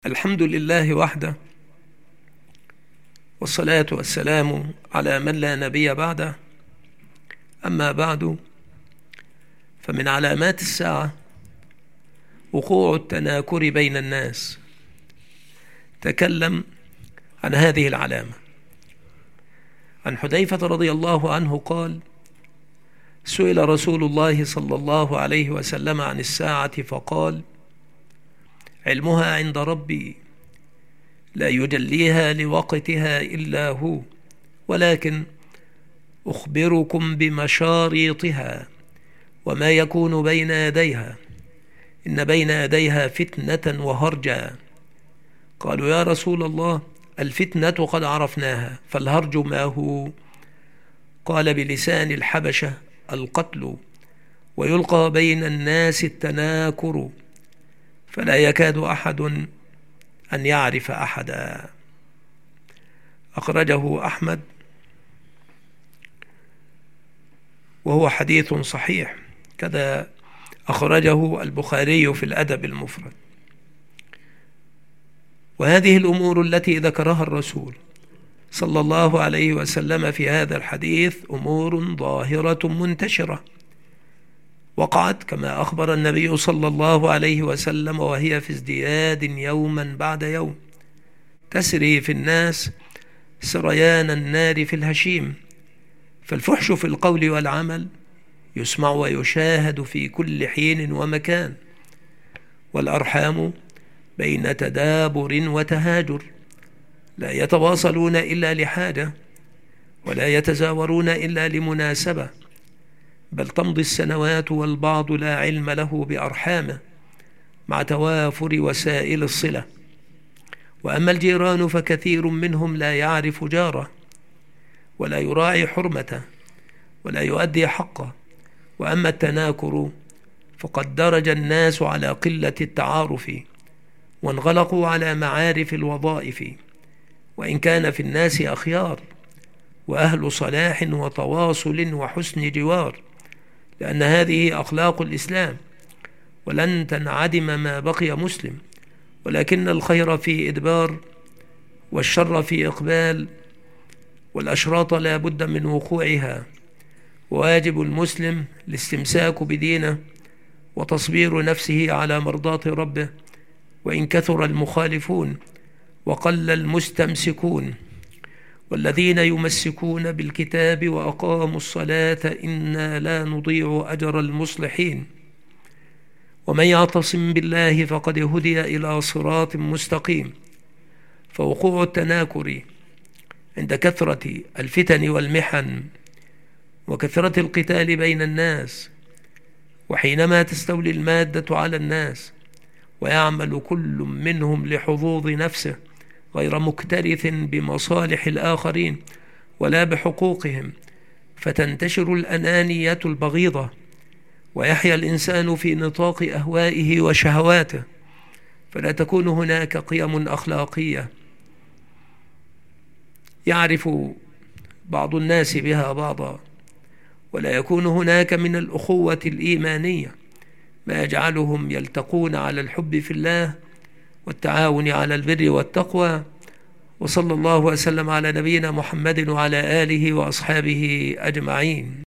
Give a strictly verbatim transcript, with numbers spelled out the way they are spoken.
الحمد لله وحده، والصلاة والسلام على من لا نبي بعده. أما بعد، فمن علامات الساعة وقوع التناكر بين الناس. تكلم عن هذه العلامة عن حذيفة رضي الله عنه قال: سئل رسول الله صلى الله عليه وسلم عن الساعة فقال: علمها عند ربي لا يجليها لوقتها إلا هو، ولكن أخبركم بمشاريطها وما يكون بين يديها، إن بين يديها فتنة وهرجا. قالوا: يا رسول الله، الفتنة قد عرفناها، فالهرج ما هو؟ قال: بلسان الحبشة القتل، ويلقى بين الناس التناكر، فلا يكاد أحد أن يعرف أحدا. أخرجه أحمد، وهو حديث صحيح، كذا أخرجه البخاري في الأدب المفرد. وهذه الأمور التي ذكرها الرسول صلى الله عليه وسلم في هذا الحديث أمور ظاهرة منتشرة، وقعت كما أخبر النبي صلى الله عليه وسلم، وهي في ازدياد يوما بعد يوم، تسري في الناس سريان النار في الهشيم. فالفحش في القول والعمل يسمع ويشاهد في كل حين ومكان، والأرحام بين تدابر وتهاجر، لا يتواصلون إلا لحاجة، ولا يتزاورون إلا لمناسبة، بل تمضي السنوات والبعض لا علم له بأرحامه مع توافر وسائل الصلة. وأما الجيران فكثير منهم لا يعرف جاره، ولا يراعي حرمته، ولا يؤدي حقه. وأما التناكر فقد درج الناس على قلة التعارف، وانغلقوا على معارف الوظائف، وإن كان في الناس أخيار وأهل صلاح وتواصل وحسن جوار، لأن هذه أخلاق الإسلام، ولن تنعدم ما بقي مسلم، ولكن الخير في إدبار، والشر في إقبال، والأشراط لا بد من وقوعها. واجب المسلم الاستمساك بدينه، وتصبير نفسه على مرضاة ربه، وإن كثر المخالفون وقل المستمسكون. والذين يمسكون بالكتاب وأقاموا الصلاة إنا لا نضيع أجر المصلحين. ومن يعتصم بالله فقد هدي إلى صراط مستقيم. فوقوع التناكر عند كثرة الفتن والمحن وكثرة القتال بين الناس، وحينما تستولي المادة على الناس ويعمل كل منهم لحظوظ نفسه غير مكترث بمصالح الآخرين ولا بحقوقهم، فتنتشر الأنانية البغيضة، ويحيا الإنسان في نطاق أهوائه وشهواته، فلا تكون هناك قيم أخلاقية يعرف بعض الناس بها بعضا، ولا يكون هناك من الأخوة الإيمانية ما يجعلهم يلتقون على الحب في الله والتعاون على البر والتقوى. وصلى الله وسلم على نبينا محمد وعلى آله وأصحابه أجمعين.